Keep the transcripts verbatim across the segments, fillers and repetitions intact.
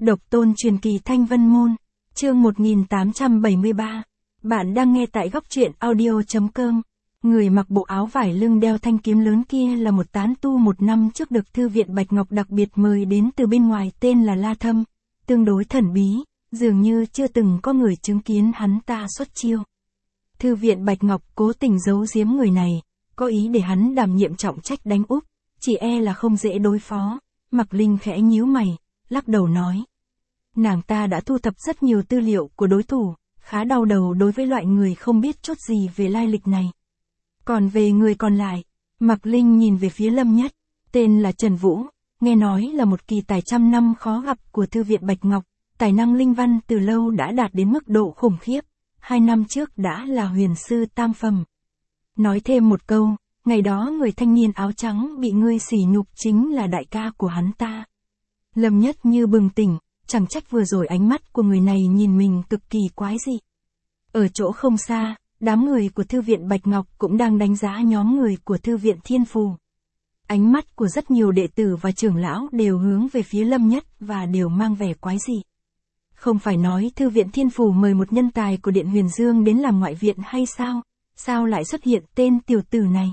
Độc tôn truyền kỳ Thanh Vân Môn, chương một nghìn tám trăm bảy mươi ba. Bạn đang nghe tại góc truyện audio.com. Người mặc bộ áo vải lưng đeo thanh kiếm lớn kia là một tán tu một năm trước được Thư viện Bạch Ngọc đặc biệt mời đến từ bên ngoài, tên là La Thâm, tương đối thần bí, dường như chưa từng có người chứng kiến hắn ta xuất chiêu. Thư viện Bạch Ngọc cố tình giấu giếm người này, có ý để hắn đảm nhiệm trọng trách đánh úp, chỉ e là không dễ đối phó. Mạc Linh khẽ nhíu mày, lắc đầu nói. Nàng ta đã thu thập rất nhiều tư liệu của đối thủ, khá đau đầu đối với loại người không biết chút gì về lai lịch này. Còn về người còn lại, Mạc Linh nhìn về phía Lâm Nhất, tên là Trần Vũ, nghe nói là một kỳ tài trăm năm khó gặp của Thư viện Bạch Ngọc, tài năng linh văn từ lâu đã đạt đến mức độ khủng khiếp, hai năm trước đã là huyền sư tam phẩm. Nói thêm một câu, ngày đó người thanh niên áo trắng bị ngươi sỉ nhục chính là đại ca của hắn ta. Lâm Nhất như bừng tỉnh, chẳng trách vừa rồi ánh mắt của người này nhìn mình cực kỳ quái dị. Ở chỗ không xa, đám người của Thư viện Bạch Ngọc cũng đang đánh giá nhóm người của Thư viện Thiên Phù. Ánh mắt của rất nhiều đệ tử và trưởng lão đều hướng về phía Lâm Nhất và đều mang vẻ quái dị. Không phải nói Thư viện Thiên Phù mời một nhân tài của Điện Huyền Dương đến làm ngoại viện hay sao? Sao lại xuất hiện tên tiểu tử này?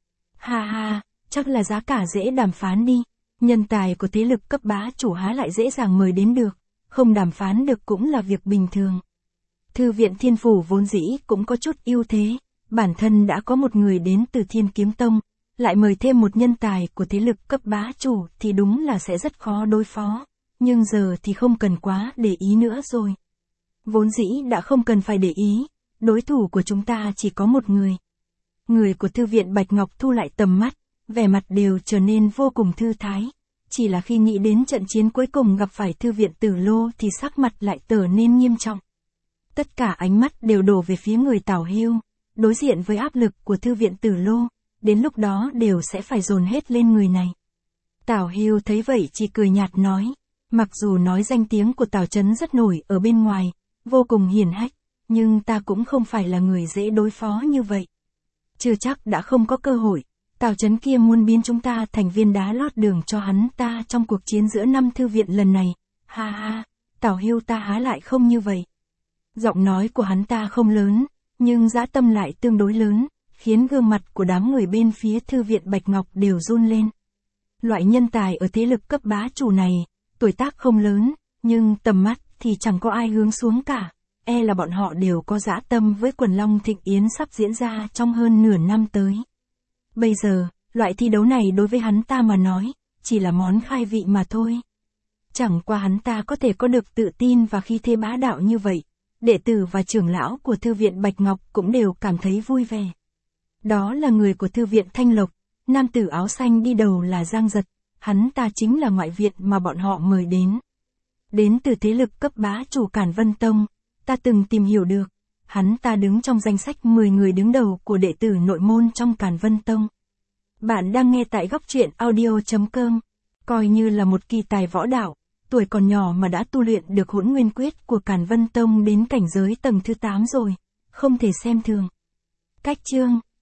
Ha ha, chắc là giá cả dễ đàm phán đi. Nhân tài của thế lực cấp bá chủ há lại dễ dàng mời đến được, không đàm phán được cũng là việc bình thường. Thư viện Thiên Phủ vốn dĩ cũng có chút ưu thế, bản thân đã có một người đến từ Thiên Kiếm Tông, lại mời thêm một nhân tài của thế lực cấp bá chủ thì đúng là sẽ rất khó đối phó, nhưng giờ thì không cần quá để ý nữa rồi. Vốn dĩ đã không cần phải để ý, đối thủ của chúng ta chỉ có một người. Người của Thư viện Bạch Ngọc thu lại tầm mắt, vẻ mặt đều trở nên vô cùng thư thái. Chỉ là khi nghĩ đến trận chiến cuối cùng gặp phải Thư viện Tử Lô thì sắc mặt lại trở nên nghiêm trọng. Tất cả ánh mắt đều đổ về phía người Tào Hưu, đối diện với áp lực của Thư viện Tử Lô, đến lúc đó đều sẽ phải dồn hết lên người này. Tào Hưu thấy vậy chỉ cười nhạt nói, mặc dù nói danh tiếng của Tào Chấn rất nổi ở bên ngoài, vô cùng hiển hách, nhưng ta cũng không phải là người dễ đối phó như vậy. Chưa chắc đã không có cơ hội. Tào Chấn kia muốn biến chúng ta thành viên đá lót đường cho hắn ta trong cuộc chiến giữa năm thư viện lần này. Ha ha, Tào Hưu ta há lại không như vậy. Giọng nói của hắn ta không lớn, nhưng dã tâm lại tương đối lớn, khiến gương mặt của đám người bên phía Thư viện Bạch Ngọc đều run lên. Loại nhân tài ở thế lực cấp bá chủ này, tuổi tác không lớn, nhưng tầm mắt thì chẳng có ai hướng xuống cả. E là bọn họ đều có dã tâm với quần long thịnh yến sắp diễn ra trong hơn nửa năm tới. Bây giờ, loại thi đấu này đối với hắn ta mà nói, chỉ là món khai vị mà thôi. Chẳng qua hắn ta có thể có được tự tin và khí thế bá đạo như vậy, đệ tử và trưởng lão của Thư viện Bạch Ngọc cũng đều cảm thấy vui vẻ. Đó là người của Thư viện Thanh Lộc, nam tử áo xanh đi đầu là Giang Giật, hắn ta chính là ngoại viện mà bọn họ mời đến. Đến từ thế lực cấp bá chủ Cản Vân Tông, ta từng tìm hiểu được. Hắn ta đứng trong danh sách mười người đứng đầu của đệ tử nội môn trong Càn Vân Tông. Bạn đang nghe tại góc truyện audio.com. Coi như là một kỳ tài võ đạo, tuổi còn nhỏ mà đã tu luyện được Hỗn Nguyên Quyết của Càn Vân Tông đến cảnh giới tầng thứ tám rồi, không thể xem thường. Cách chương